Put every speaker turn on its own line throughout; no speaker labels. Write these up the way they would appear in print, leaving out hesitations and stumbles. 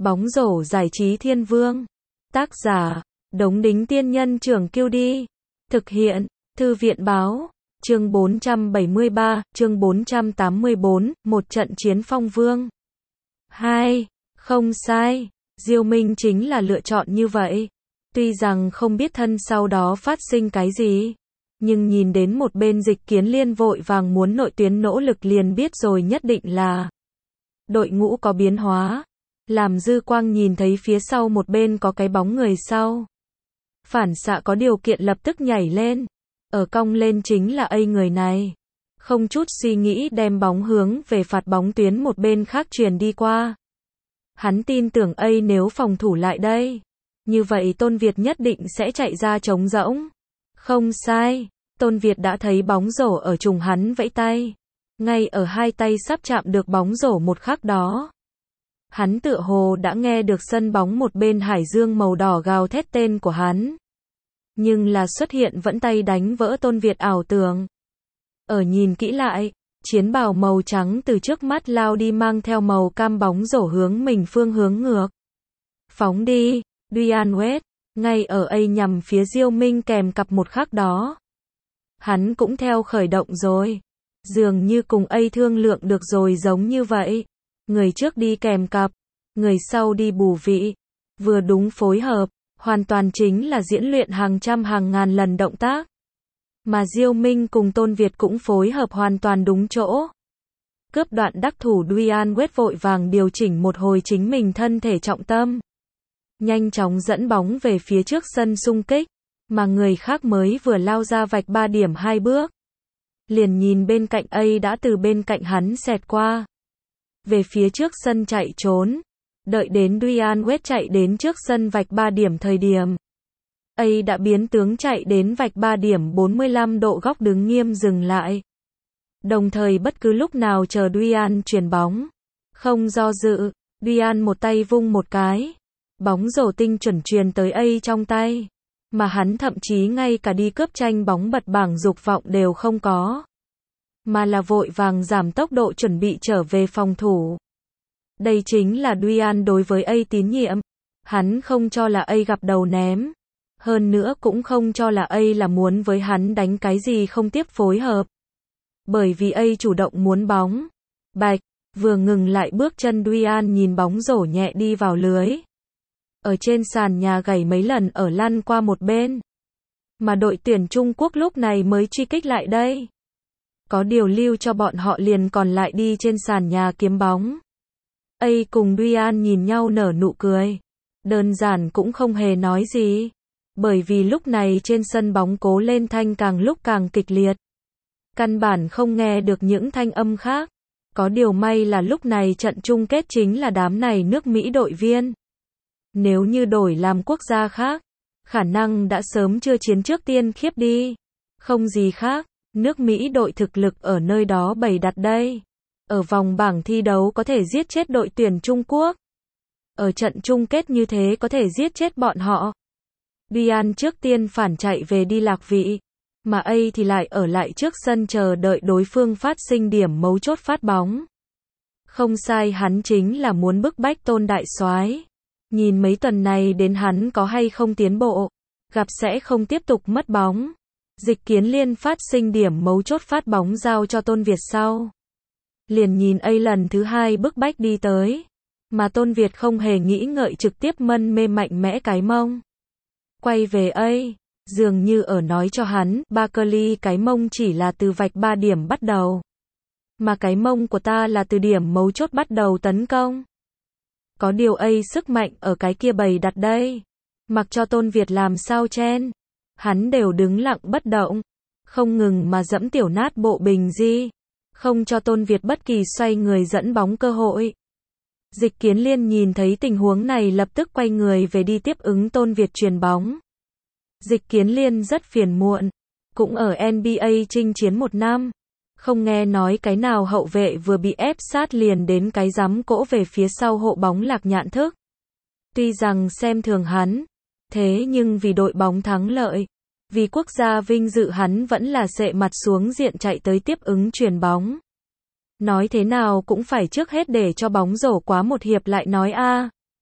Bóng rổ giải trí thiên vương. Tác giả, Đống Đính Tiên Nhân Trưởng Kiêu Đi. Thực hiện, Thư viện Báo. Chương 473, chương 484, một trận chiến phong vương. 2. Không sai, Diêu Minh chính là lựa chọn như vậy. Tuy rằng không biết thân sau đó phát sinh cái gì, nhưng nhìn đến một bên Dịch Kiến Liên vội vàng muốn nội tuyến nỗ lực liền biết rồi nhất định là đội ngũ có biến hóa. Làm Dư Quang nhìn thấy phía sau một bên có cái bóng người sau, phản xạ có điều kiện lập tức nhảy lên. Ở cong lên chính là người này. Không chút suy nghĩ đem bóng hướng về phạt bóng tuyến một bên khác truyền đi qua. Hắn tin tưởng nếu phòng thủ lại đây, như vậy Tôn Việt nhất định sẽ chạy ra trống rỗng. Không sai, Tôn Việt đã thấy bóng rổ ở trùng hắn vẫy tay. Ngay ở hai tay sắp chạm được bóng rổ một khắc đó, hắn tựa hồ đã nghe được sân bóng một bên hải dương màu đỏ gào thét tên của hắn. Nhưng là xuất hiện vẫn tay đánh vỡ Tôn Việt ảo tưởng. Ở nhìn kỹ lại, chiến bào màu trắng từ trước mắt lao đi mang theo màu cam bóng rổ hướng mình phương hướng ngược. Phóng đi, Dwyane Wade, ngay ở nhằm phía Diêu Minh kèm cặp một khắc đó. Hắn cũng theo khởi động rồi. Dường như cùng thương lượng được rồi giống như vậy. Người trước đi kèm cặp, người sau đi bù vị. Vừa đúng phối hợp, hoàn toàn chính là diễn luyện hàng trăm hàng ngàn lần động tác. Mà Diêu Minh cùng Tôn Việt cũng phối hợp hoàn toàn đúng chỗ. Cướp đoạn đắc thủ Dwyane Wade vội vàng điều chỉnh một hồi chính mình thân thể trọng tâm. Nhanh chóng dẫn bóng về phía trước sân xung kích, mà người khác mới vừa lao ra vạch 3 điểm 2 bước. Liền nhìn bên cạnh đã từ bên cạnh hắn xẹt qua. Về phía trước sân chạy trốn. Đợi đến Dwyane Wade chạy đến trước sân vạch 3 điểm thời điểm, đã biến tướng chạy đến vạch 3 điểm 45 độ góc đứng nghiêm dừng lại. Đồng thời bất cứ lúc nào chờ Dwyane chuyền bóng. Không do dự, Dwyane một tay vung một cái. Bóng rổ tinh chuẩn truyền tới trong tay. Mà hắn thậm chí ngay cả đi cướp tranh bóng bật bảng dục vọng đều không có. Mà là vội vàng giảm tốc độ chuẩn bị trở về phòng thủ. Đây chính là Dwyane đối với tín nhiệm. Hắn không cho là gặp đầu ném. Hơn nữa cũng không cho là là muốn với hắn đánh cái gì không tiếp phối hợp. Bởi vì chủ động muốn bóng. Bạch, vừa ngừng lại bước chân Dwyane nhìn bóng rổ nhẹ đi vào lưới. Ở trên sàn nhà gảy mấy lần ở lăn qua một bên. Mà đội tuyển Trung Quốc lúc này mới truy kích lại đây. Có điều lưu cho bọn họ liền còn lại đi trên sàn nhà kiếm bóng. Cùng Dwyane nhìn nhau nở nụ cười. Đơn giản cũng không hề nói gì. Bởi vì lúc này trên sân bóng cố lên thanh càng lúc càng kịch liệt. Căn bản không nghe được những thanh âm khác. Có điều may là lúc này trận chung kết chính là đám này nước Mỹ đội viên. Nếu như đổi làm quốc gia khác, khả năng đã sớm chưa chiến trước tiên khiếp đi. Không gì khác, nước Mỹ đội thực lực ở nơi đó bày đặt đây. Ở vòng bảng thi đấu có thể giết chết đội tuyển Trung Quốc. Ở trận chung kết như thế có thể giết chết bọn họ. Dwyane trước tiên phản chạy về đi lạc vị. Mà thì lại ở lại trước sân chờ đợi đối phương phát sinh điểm mấu chốt phát bóng. Không sai, hắn chính là muốn bức bách Tôn đại soái. Nhìn mấy tuần này đến hắn có hay không tiến bộ. Gặp sẽ không tiếp tục mất bóng. Dịch Kiến Liên phát sinh điểm mấu chốt phát bóng giao cho Tôn Việt sau. Liền nhìn lần thứ 2 bức bách đi tới. Mà Tôn Việt không hề nghĩ ngợi trực tiếp mân mê mạnh mẽ cái mông. Quay về dường như ở nói cho hắn, Barkley cái mông chỉ là từ vạch 3 điểm bắt đầu. Mà cái mông của ta là từ điểm mấu chốt bắt đầu tấn công. Có điều sức mạnh ở cái kia bày đặt đây. Mặc cho Tôn Việt làm sao chen. Hắn đều đứng lặng bất động. Không ngừng mà dẫm tiểu nát bộ bình di. Không cho Tôn Việt bất kỳ xoay người dẫn bóng cơ hội. Dịch Kiến Liên nhìn thấy tình huống này lập tức quay người về đi tiếp ứng Tôn Việt chuyền bóng. Dịch Kiến Liên rất phiền muộn. Cũng ở NBA chinh chiến 1 năm. Không nghe nói cái nào hậu vệ vừa bị ép sát liền đến cái giám cỗ về phía sau hộ bóng Lạc Nhạn Thức. Tuy rằng xem thường hắn, thế nhưng vì đội bóng thắng lợi, vì quốc gia vinh dự hắn vẫn là sệ mặt xuống diện chạy tới tiếp ứng chuyền bóng. Nói thế nào cũng phải trước hết để cho bóng rổ quá một hiệp lại nói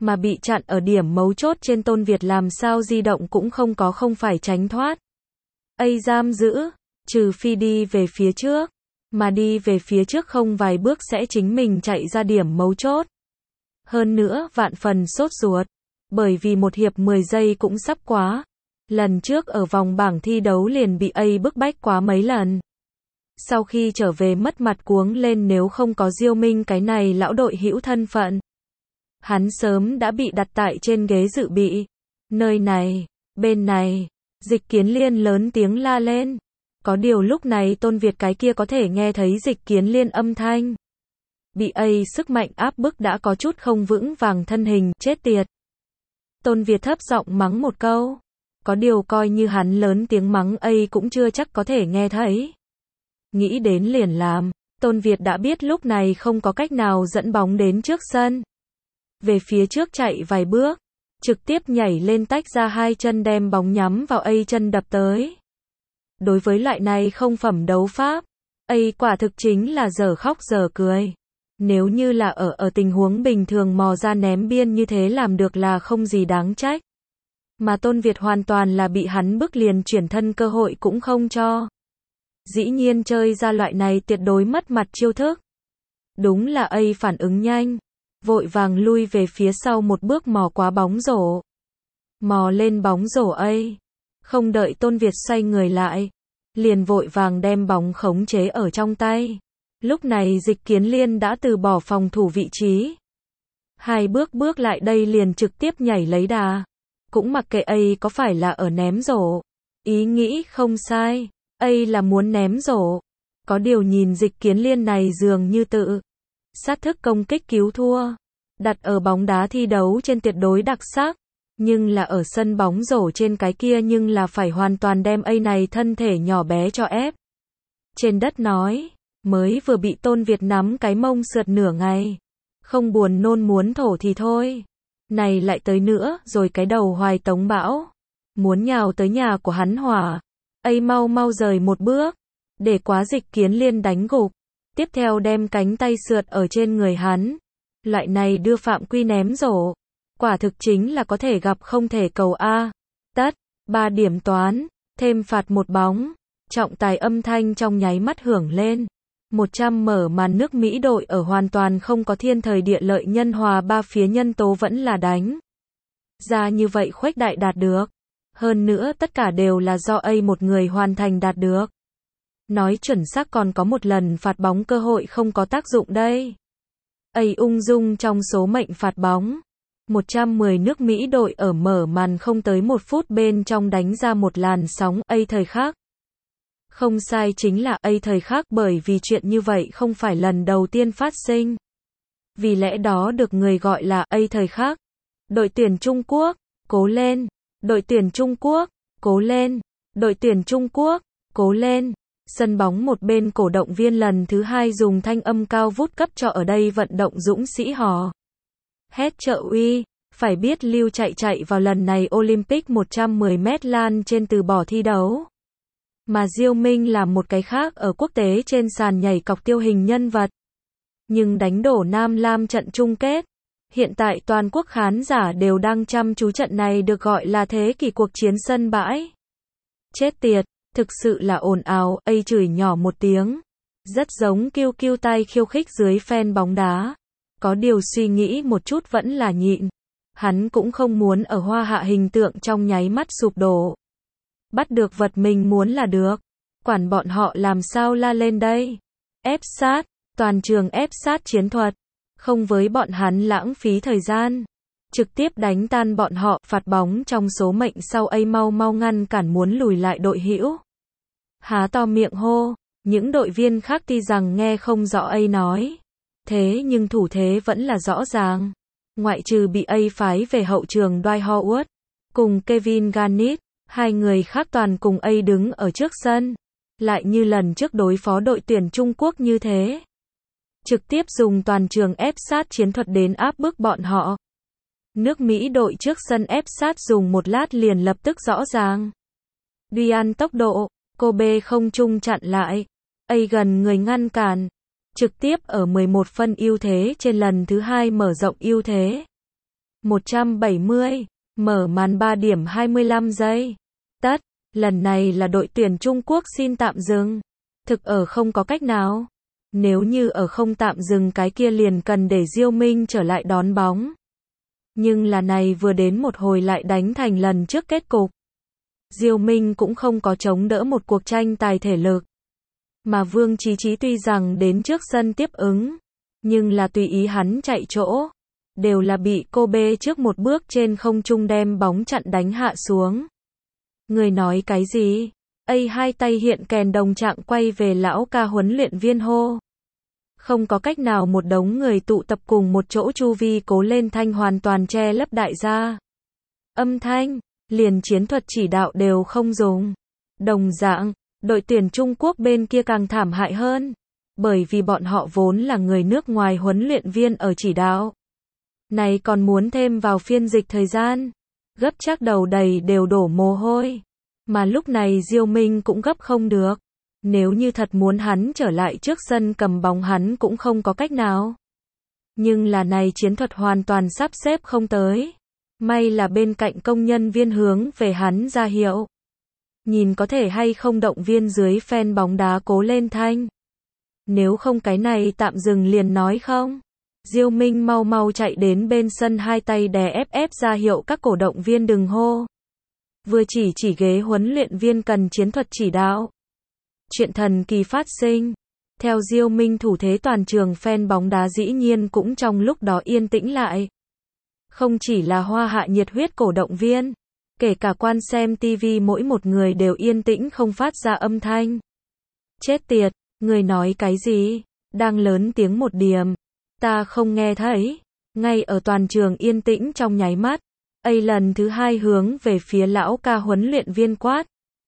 mà bị chặn ở điểm mấu chốt trên Tôn Việt làm sao di động cũng không phải tránh thoát. Giam giữ, trừ phi đi về phía trước, mà đi về phía trước không vài bước sẽ chính mình chạy ra điểm mấu chốt. Hơn nữa vạn phần sốt ruột, bởi vì 1 hiệp 10 giây cũng sắp quá. Lần trước ở vòng bảng thi đấu liền bị bức bách quá mấy lần. Sau khi trở về mất mặt cuống lên, nếu không có Diêu Minh cái này lão đội hữu thân phận, hắn sớm đã bị đặt tại trên ghế dự bị. Nơi này, bên này, Dịch Kiến Liên lớn tiếng la lên. Có điều lúc này Tôn Việt cái kia có thể nghe thấy Dịch Kiến Liên âm thanh. Bị sức mạnh áp bức đã có chút không vững vàng thân hình, chết tiệt. Tôn Việt thấp giọng mắng một câu. Có điều coi như hắn lớn tiếng mắng cũng chưa chắc có thể nghe thấy. Nghĩ đến liền làm, Tôn Việt đã biết lúc này không có cách nào dẫn bóng đến trước sân. Về phía trước chạy vài bước, trực tiếp nhảy lên tách ra 2 chân đem bóng nhắm vào chân đập tới. Đối với loại này không phẩm đấu pháp, quả thực chính là dở khóc dở cười. Nếu như là ở tình huống bình thường mò ra ném biên như thế làm được là không gì đáng trách. Mà Tôn Việt hoàn toàn là bị hắn bức liền chuyển thân cơ hội cũng không cho. Dĩ nhiên chơi ra loại này tuyệt đối mất mặt chiêu thức. Đúng là phản ứng nhanh, vội vàng lui về phía sau một bước mò quá bóng rổ. Mò lên bóng rổ không đợi Tôn Việt xoay người lại, liền vội vàng đem bóng khống chế ở trong tay. Lúc này Dịch Kiến Liên đã từ bỏ phòng thủ vị trí. 2 bước lại đây liền trực tiếp nhảy lấy đà. Cũng mặc kệ có phải là ở ném rổ. Ý nghĩ không sai, là muốn ném rổ. Có điều nhìn Dịch Kiến Liên này dường như tự sát thức công kích cứu thua. Đặt ở bóng đá thi đấu trên tuyệt đối đặc sắc. Nhưng là ở sân bóng rổ trên cái kia nhưng là phải hoàn toàn đem này thân thể nhỏ bé cho ép. Trên đất nói, mới vừa bị Tôn Việt nắm cái mông sượt nửa ngày. Không buồn nôn muốn thổ thì thôi. Này lại tới nữa, rồi cái đầu hoài tống bão. Muốn nhào tới nhà của hắn hỏa. Mau rời một bước. Để quá Dịch Kiến Liên đánh gục. Tiếp theo đem cánh tay sượt ở trên người hắn. Loại này đưa phạm quy ném rổ. Quả thực chính là có thể gặp không thể cầu A. Tất, 3 điểm toán, thêm phạt 1 bóng. Trọng tài âm thanh trong nháy mắt hưởng lên. 100 mở màn. Nước Mỹ đội ở hoàn toàn không có thiên thời địa lợi nhân hòa 3 phía nhân tố vẫn là đánh ra như vậy khuếch đại đạt được. Hơn nữa tất cả đều là do một người hoàn thành đạt được. Nói chuẩn xác còn có một lần phạt bóng cơ hội không có tác dụng đây. Ung dung trong số mệnh phạt bóng. 110 nước Mỹ đội ở mở màn không tới 1 phút bên trong đánh ra một làn sóng thời khắc. Không sai, chính là thời khắc, bởi vì chuyện như vậy không phải lần đầu tiên phát sinh. Vì lẽ đó được người gọi là thời khắc. Đội tuyển Trung Quốc, cố lên. Đội tuyển Trung Quốc, cố lên. Đội tuyển Trung Quốc, cố lên. Sân bóng một bên cổ động viên lần thứ 2 dùng thanh âm cao vút cấp cho ở đây vận động dũng sĩ hò hét trợ uy. Phải biết Lưu chạy vào lần này Olympic 110m lan trên từ bỏ thi đấu. Mà Diêu Minh là một cái khác ở quốc tế trên sàn nhảy cọc tiêu hình nhân vật. Nhưng đánh đổ Nam Lam trận chung kết. Hiện tại toàn quốc khán giả đều đang chăm chú trận này được gọi là thế kỷ cuộc chiến sân bãi. Chết tiệt, thực sự là ồn ào, chửi nhỏ một tiếng. Rất giống kêu tay khiêu khích dưới fan bóng đá. Có điều suy nghĩ một chút vẫn là nhịn. Hắn cũng không muốn ở Hoa Hạ hình tượng trong nháy mắt sụp đổ. Bắt được vật mình muốn là được. Quản bọn họ làm sao la lên đây. Ép sát, toàn trường ép sát chiến thuật. Không với bọn hắn lãng phí thời gian. Trực tiếp đánh tan bọn họ, phạt bóng trong số mệnh sau mau ngăn cản muốn lùi lại đội hữu. Há to miệng hô, những đội viên khác tuy rằng nghe không rõ nói. Thế nhưng thủ thế vẫn là rõ ràng. Ngoại trừ bị phái về hậu trường Dwight Howard, cùng Kevin Garnett, 2 người khác toàn cùng đứng ở trước sân. Lại như lần trước đối phó đội tuyển Trung Quốc như thế. Trực tiếp dùng toàn trường ép sát chiến thuật đến áp bức bọn họ. Nước Mỹ đội trước sân ép sát dùng một lát liền lập tức rõ ràng. Duyan tốc độ, Kobe không trung chặn lại. Gần người ngăn cản. Trực tiếp ở 11 phân ưu thế trên lần thứ 2 mở rộng ưu thế. 170. Mở màn 3 điểm 25 giây. Tất, lần này là đội tuyển Trung Quốc xin tạm dừng. Thực ở không có cách nào. Nếu như ở không tạm dừng cái kia liền cần để Diêu Minh trở lại đón bóng. Nhưng là này vừa đến một hồi lại đánh thành lần trước kết cục. Diêu Minh cũng không có chống đỡ một cuộc tranh tài thể lực. Mà Vương Chí Chí tuy rằng đến trước sân tiếp ứng, nhưng là tùy ý hắn chạy chỗ, đều là bị cô bê trước một bước trên không trung đem bóng chặn đánh hạ xuống. Người nói cái gì? Hai tay hiện kèn đồng trạng quay về lão ca huấn luyện viên hô. Không có cách nào, một đống người tụ tập cùng một chỗ chu vi cố lên thanh hoàn toàn che lấp đại gia. Âm thanh, liền chiến thuật chỉ đạo đều không dùng. Đồng dạng, đội tuyển Trung Quốc bên kia càng thảm hại hơn. Bởi vì bọn họ vốn là người nước ngoài huấn luyện viên ở chỉ đạo. Này còn muốn thêm vào phiên dịch thời gian. Gấp chắc đầu đầy đều đổ mồ hôi. Mà lúc này Diêu Minh cũng gấp không được. Nếu như thật muốn hắn trở lại trước sân cầm bóng hắn cũng không có cách nào. Nhưng là này chiến thuật hoàn toàn sắp xếp không tới. May là bên cạnh công nhân viên hướng về hắn ra hiệu. Nhìn có thể hay không động viên dưới fan bóng đá cố lên thanh. Nếu không cái này tạm dừng liền nói không. Diêu Minh mau mau chạy đến bên sân hai tay đè ép ra hiệu các cổ động viên đừng hô. Vừa chỉ ghế huấn luyện viên cần chiến thuật chỉ đạo. Chuyện thần kỳ phát sinh. Theo Diêu Minh thủ thế toàn trường fan bóng đá dĩ nhiên cũng trong lúc đó yên tĩnh lại. Không chỉ là hoa hạ nhiệt huyết cổ động viên, kể cả quan xem TV mỗi một người đều yên tĩnh không phát ra âm thanh. Chết tiệt, người nói cái gì? Đang lớn tiếng một điểm. Ta không nghe thấy. Ngay ở toàn trường yên tĩnh trong nháy mắt. Lần thứ hai hướng về phía lão ca huấn luyện viên quát.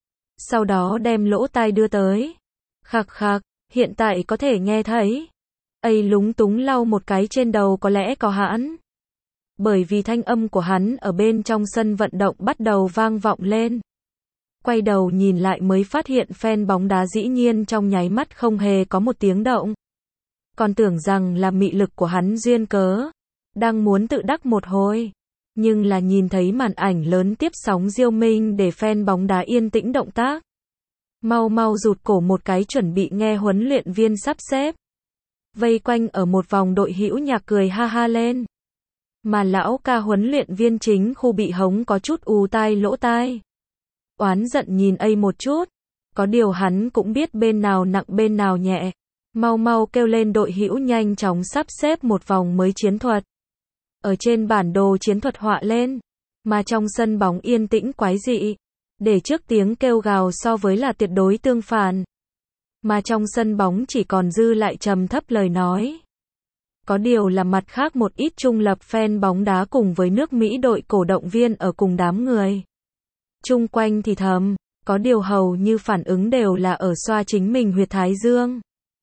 Sau đó đem lỗ tai đưa tới. Khạc khạc, hiện tại có thể nghe thấy. Lúng túng lau một cái trên đầu có lẽ có hãn. Bởi vì thanh âm của hắn ở bên trong sân vận động bắt đầu vang vọng lên. Quay đầu nhìn lại mới phát hiện fan bóng đá dĩ nhiên trong nháy mắt không hề có một tiếng động. Còn tưởng rằng là mị lực của hắn duyên cớ. Đang muốn tự đắc một hồi. Nhưng là nhìn thấy màn ảnh lớn tiếp sóng Diêu Minh để fan bóng đá yên tĩnh động tác. Mau mau rụt cổ một cái chuẩn bị nghe huấn luyện viên sắp xếp. Vây quanh ở một vòng đội hữu nhạc cười ha ha lên. Mà lão ca huấn luyện viên chính khu bị hống có chút ù tai lỗ tai. Oán giận nhìn một chút. Có điều hắn cũng biết bên nào nặng bên nào nhẹ. Mau mau kêu lên đội hữu nhanh chóng sắp xếp một vòng mới chiến thuật. Ở trên bản đồ chiến thuật họa lên. Mà trong sân bóng yên tĩnh quái dị. Để trước tiếng kêu gào so với là tuyệt đối tương phản. Mà trong sân bóng chỉ còn dư lại trầm thấp lời nói. Có điều là mặt khác một ít trung lập fan bóng đá cùng với nước Mỹ đội cổ động viên ở cùng đám người. Chung quanh thì thầm, có điều hầu như phản ứng đều là ở xoa chính mình huyệt thái dương.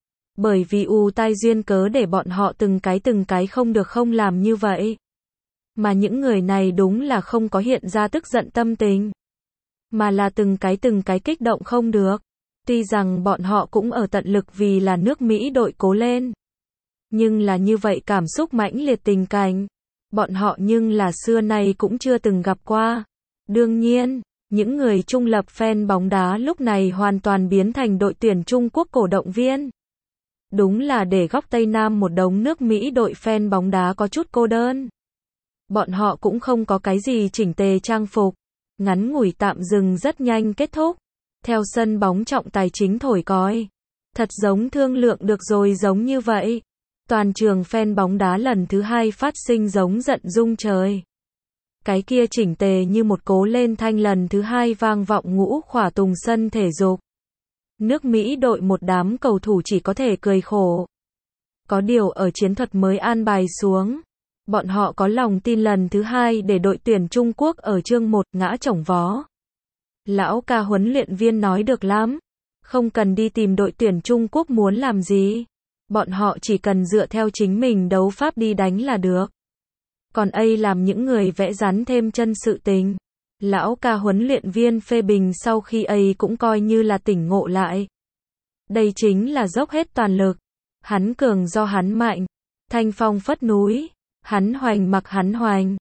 Bởi vì ù tai duyên cớ để bọn họ từng cái không được không làm như vậy. Mà những người này đúng là không có hiện ra tức giận tâm tình. Mà là từng cái kích động không được. Tuy rằng bọn họ cũng ở tận lực vì là nước Mỹ đội cố lên. Nhưng là như vậy cảm xúc mãnh liệt tình cảnh. Bọn họ nhưng là xưa nay cũng chưa từng gặp qua. Đương nhiên, những người trung lập fan bóng đá lúc này hoàn toàn biến thành đội tuyển Trung Quốc cổ động viên. Đúng là để góc Tây Nam một đống nước Mỹ đội fan bóng đá có chút cô đơn. Bọn họ cũng không có cái gì chỉnh tề trang phục. Ngắn ngủi tạm dừng rất nhanh kết thúc. Theo sân bóng trọng tài chính thổi còi. Thật giống thương lượng được rồi giống như vậy. Toàn trường fan bóng đá lần thứ hai phát sinh giống giận rung trời. Cái kia chỉnh tề như một cố lên thanh lần thứ hai vang vọng ngũ khỏa tùng sân thể dục. Nước Mỹ đội một đám cầu thủ chỉ có thể cười khổ. Có điều ở chiến thuật mới an bài xuống. Bọn họ có lòng tin lần thứ hai để đội tuyển Trung Quốc ở chương 1 ngã chổng vó. Lão ca huấn luyện viên nói được lắm. Không cần đi tìm đội tuyển Trung Quốc muốn làm gì. Bọn họ chỉ cần dựa theo chính mình đấu pháp đi đánh là được. Còn làm những người vẽ rắn thêm chân sự tình. Lão ca huấn luyện viên phê bình sau khi cũng coi như là tỉnh ngộ lại. Đây chính là dốc hết toàn lực. Hắn cường do hắn mạnh. Thanh phong phất núi. Hắn hoành mặc hắn hoành.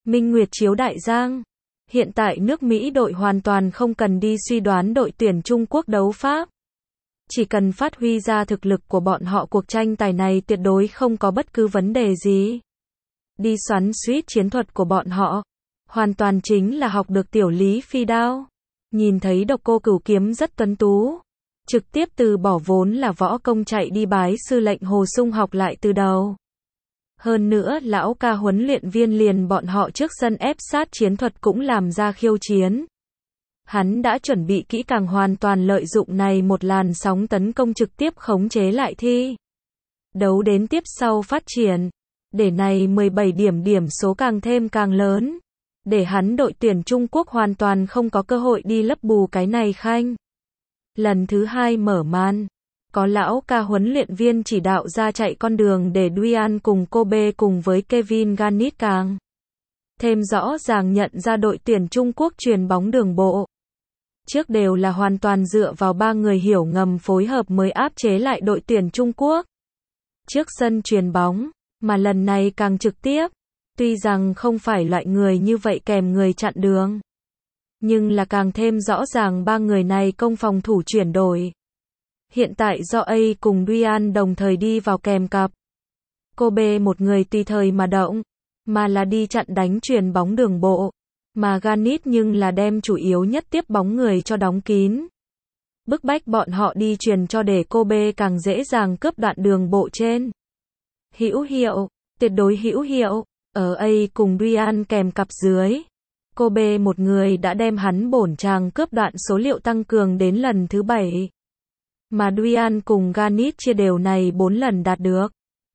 Minh Nguyệt chiếu đại giang. Hiện tại nước Mỹ đội hoàn toàn không cần đi suy đoán đội tuyển Trung Quốc đấu pháp. Chỉ cần phát huy ra thực lực của bọn họ, cuộc tranh tài này tuyệt đối không có bất cứ vấn đề gì. Đi xoắn xuýt chiến thuật của bọn họ, hoàn toàn chính là học được tiểu lý phi đao. Nhìn thấy Độc Cô Cửu Kiếm rất tuấn tú, trực tiếp từ bỏ vốn là võ công chạy đi bái sư lệnh Hồ Sung học lại từ đầu. Hơn nữa lão ca huấn luyện viên liền bọn họ trước sân ép sát chiến thuật cũng làm ra khiêu chiến. Hắn đã chuẩn bị kỹ càng, hoàn toàn lợi dụng này một làn sóng tấn công trực tiếp khống chế lại thi đấu đến tiếp sau phát triển. Để này 17 điểm số càng thêm càng lớn. Để hắn đội tuyển Trung Quốc hoàn toàn không có cơ hội đi lấp bù cái này khanh. Lần thứ 2 mở màn, có lão ca huấn luyện viên chỉ đạo ra chạy con đường để Duan cùng Kobe cùng với Kevin Garnett càng thêm rõ ràng nhận ra đội tuyển Trung Quốc chuyền bóng đường bộ. Trước đều là hoàn toàn dựa vào ba người hiểu ngầm phối hợp mới áp chế lại đội tuyển Trung Quốc trước sân chuyền bóng, mà lần này càng trực tiếp. Tuy rằng không phải loại người như vậy kèm người chặn đường, nhưng là càng thêm rõ ràng ba người này công phòng thủ chuyển đổi. Hiện tại do A cùng Duan đồng thời đi vào kèm cặp. Kobe một người tùy thời mà động, mà là đi chặn đánh chuyền bóng đường bộ. Mà Garnett nhưng là đem chủ yếu nhất tiếp bóng người cho đóng kín. Bức bách bọn họ đi chuyền cho để Kobe càng dễ dàng cướp đoạn đường bộ trên. Hữu hiệu, tuyệt đối hữu hiệu. Ở A cùng Duan kèm cặp dưới, Kobe một người đã đem hắn bổn chàng cướp đoạn số liệu tăng cường đến lần thứ 7. Mà Duan cùng Garnett chia đều này 4 lần đạt được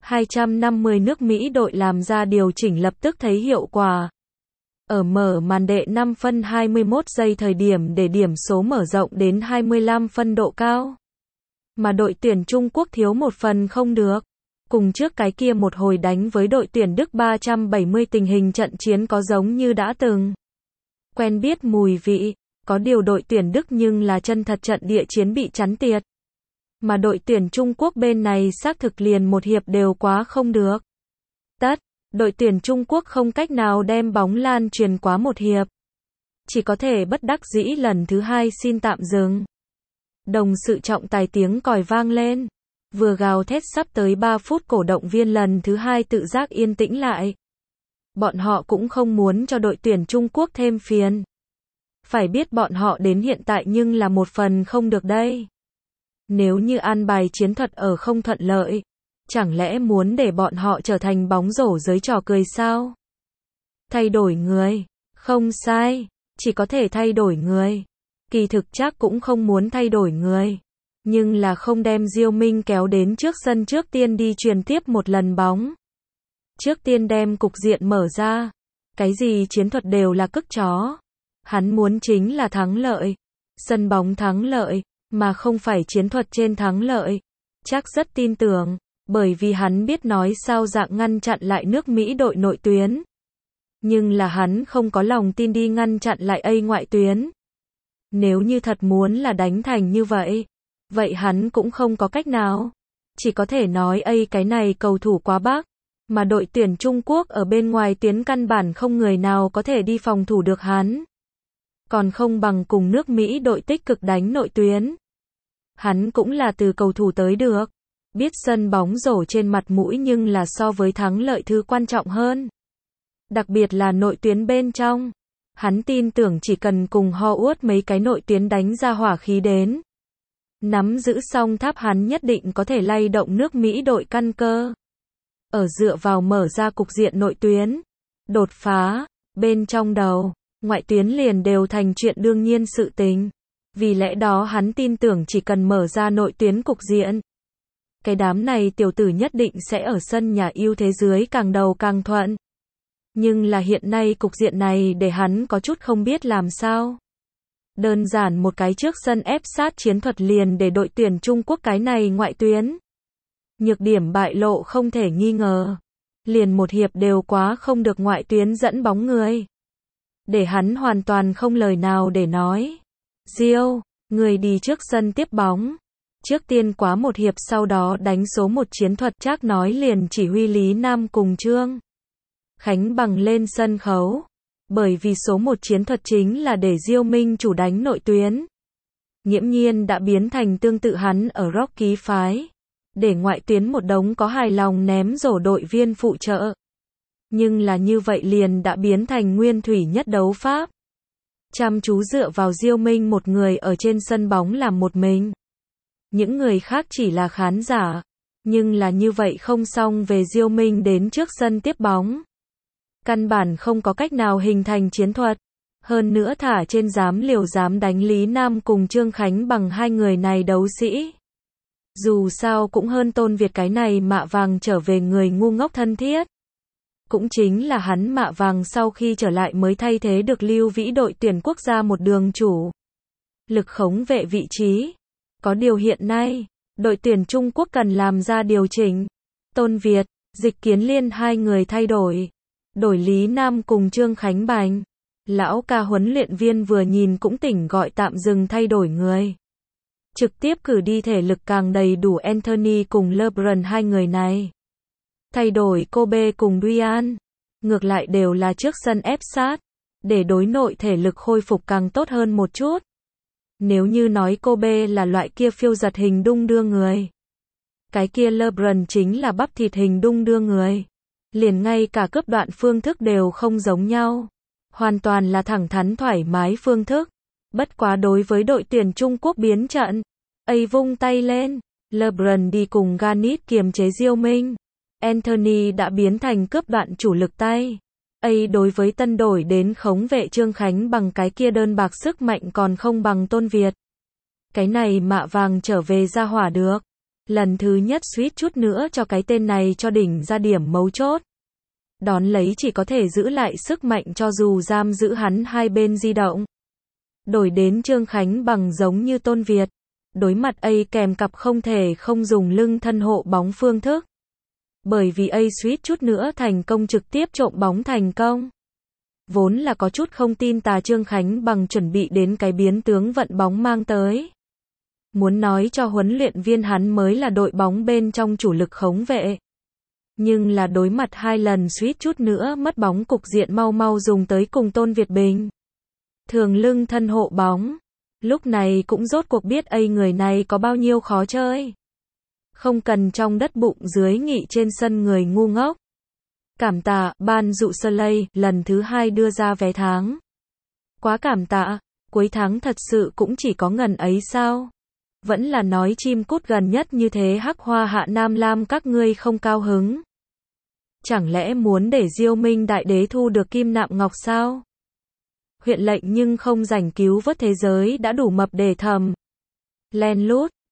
250, nước Mỹ đội làm ra điều chỉnh lập tức thấy hiệu quả. Ở mở màn đệ 5 phân 21 giây thời điểm để điểm số mở rộng đến 25 phân độ cao. Mà đội tuyển Trung Quốc thiếu một phần không được. Cùng trước cái kia một hồi đánh với đội tuyển Đức 370, tình hình trận chiến có giống như đã từng quen biết mùi vị, có điều đội tuyển Đức nhưng là chân thật trận địa chiến bị chắn tiệt. Mà đội tuyển Trung Quốc bên này xác thực liền một hiệp đều quá không được. Đội tuyển Trung Quốc không cách nào đem bóng lan truyền quá một hiệp. Chỉ có thể bất đắc dĩ lần thứ 2 xin tạm dừng. Đồng sự trọng tài tiếng còi vang lên. Vừa gào thét sắp tới 3 phút, cổ động viên lần thứ 2 tự giác yên tĩnh lại. Bọn họ cũng không muốn cho đội tuyển Trung Quốc thêm phiền. Phải biết bọn họ đến hiện tại nhưng là một phần không được đây. Nếu như an bài chiến thuật ở không thuận lợi, chẳng lẽ muốn để bọn họ trở thành bóng rổ giới trò cười sao? Thay đổi người, không sai, chỉ có thể thay đổi người. Kỳ thực chắc cũng không muốn thay đổi người, nhưng là không đem Diêu Minh kéo đến trước sân trước tiên đi truyền tiếp một lần bóng. Trước tiên đem cục diện mở ra, cái gì chiến thuật đều là cức chó. Hắn muốn chính là thắng lợi, sân bóng thắng lợi, mà không phải chiến thuật trên thắng lợi. Chắc rất tin tưởng, bởi vì hắn biết nói sao dạng ngăn chặn lại nước Mỹ đội nội tuyến. Nhưng là hắn không có lòng tin đi ngăn chặn lại A ngoại tuyến. Nếu như thật muốn là đánh thành như vậy, vậy hắn cũng không có cách nào. Chỉ có thể nói A cái này cầu thủ quá bác, mà đội tuyển Trung Quốc ở bên ngoài tuyến căn bản không người nào có thể đi phòng thủ được hắn. Còn không bằng cùng nước Mỹ đội tích cực đánh nội tuyến. Hắn cũng là từ cầu thủ tới được. Biết sân bóng rổ trên mặt mũi nhưng là so với thắng lợi thứ quan trọng hơn. Đặc biệt là nội tuyến bên trong. Hắn tin tưởng chỉ cần cùng Howard mấy cái nội tuyến đánh ra hỏa khí đến. Nắm giữ xong tháp hắn nhất định có thể lay động nước Mỹ đội căn cơ. Ở dựa vào mở ra cục diện nội tuyến. Đột phá, bên trong đầu, ngoại tuyến liền đều thành chuyện đương nhiên sự tình. Vì lẽ đó hắn tin tưởng chỉ cần mở ra nội tuyến cục diện. Cái đám này tiểu tử nhất định sẽ ở sân nhà ưu thế dưới càng đầu càng thuận. Nhưng là hiện nay cục diện này để hắn có chút không biết làm sao. Đơn giản một cái trước sân ép sát chiến thuật liền để đội tuyển Trung Quốc cái này ngoại tuyến. Nhược điểm bại lộ không thể nghi ngờ. Liền một hiệp đều quá không được ngoại tuyến dẫn bóng người. Để hắn hoàn toàn không lời nào để nói. Diêu, người đi trước sân tiếp bóng. Trước tiên quá một hiệp sau đó đánh số một chiến thuật, chắc nói liền chỉ huy Lý Nam cùng Trương Khánh Bằng lên sân khấu. Bởi vì số một chiến thuật chính là để Diêu Minh chủ đánh nội tuyến. Nghiễm nhiên đã biến thành tương tự hắn ở Rocky phái. Để ngoại tuyến một đống có hài lòng ném rổ đội viên phụ trợ. Nhưng là như vậy liền đã biến thành nguyên thủy nhất đấu pháp. Chăm chú dựa vào Diêu Minh một người ở trên sân bóng làm một mình. Những người khác chỉ là khán giả. Nhưng là như vậy không xong về Diêu Minh đến trước sân tiếp bóng. Căn bản không có cách nào hình thành chiến thuật. Hơn nữa thả trên dám liều dám đánh Lý Nam cùng Trương Khánh Bằng hai người này đấu sĩ. Dù sao cũng hơn Tôn Việt cái này mạ vàng trở về người ngu ngốc thân thiết. Cũng chính là hắn mạ vàng sau khi trở lại mới thay thế được Lưu Vĩ đội tuyển quốc gia một đường chủ. Lực khống vệ vị trí. Có điều hiện nay, đội tuyển Trung Quốc cần làm ra điều chỉnh. Tôn Việt, Dịch Kiến Liên hai người thay đổi. Đổi Lý Nam cùng Trương Khánh Bành. Lão ca huấn luyện viên vừa nhìn cũng tỉnh gọi tạm dừng thay đổi người. Trực tiếp cử đi thể lực càng đầy đủ Anthony cùng LeBron hai người này. Thay đổi Kobe cùng Ryan. Ngược lại đều là trước sân ép sát. Để đối nội thể lực khôi phục càng tốt hơn một chút. Nếu như nói Kobe là loại kia phiêu giật hình đung đưa người. Cái kia LeBron chính là bắp thịt hình đung đưa người. Liền ngay cả cướp đoạn phương thức đều không giống nhau. Hoàn toàn là thẳng thắn thoải mái phương thức. Bất quá đối với đội tuyển Trung Quốc biến trận. ấy vung tay lên. LeBron đi cùng Garnett kiềm chế Diêu Minh. Anthony đã biến thành cướp đoạn chủ lực tay. ấy đối với tân đổi đến khống vệ Trương Khánh Bằng cái kia đơn bạc sức mạnh còn không bằng Tôn Việt. Cái này mạ vàng trở về ra hỏa được. Lần thứ nhất suýt chút nữa cho cái tên này cho đỉnh ra điểm mấu chốt. Đón lấy chỉ có thể giữ lại sức mạnh cho dù giam giữ hắn hai bên di động. Đổi đến Trương Khánh Bằng giống như Tôn Việt. Đối mặt ấy kèm cặp không thể không dùng lưng thân hộ bóng phương thức. Bởi vì ấy suýt chút nữa thành công trực tiếp trộm bóng thành công. Vốn là có chút không tin tà Trương Khánh Bằng chuẩn bị đến cái biến tướng vận bóng mang tới. Muốn nói cho huấn luyện viên hắn mới là đội bóng bên trong chủ lực khống vệ. Nhưng là đối mặt hai lần suýt chút nữa mất bóng cục diện mau mau dùng tới cùng Tôn Việt Bình. Thường lưng thân hộ bóng. Lúc này cũng rốt cuộc biết ấy người này có bao nhiêu khó chơi. Không cần trong đất bụng dưới nghị trên sân người ngu ngốc. Cảm tạ, ban dụ Slay, lần thứ 2 đưa ra vé tháng. Quá cảm tạ, cuối tháng thật sự cũng chỉ có ngần ấy sao? Vẫn là nói chim cút gần nhất như thế Hắc Hoa Hạ Nam Lam các ngươi không cao hứng. Chẳng lẽ muốn để Diêu Minh đại đế thu được kim nạm ngọc sao? Huyện lệnh nhưng không rảnh cứu vớt thế giới đã đủ mập để thầm. Len lút,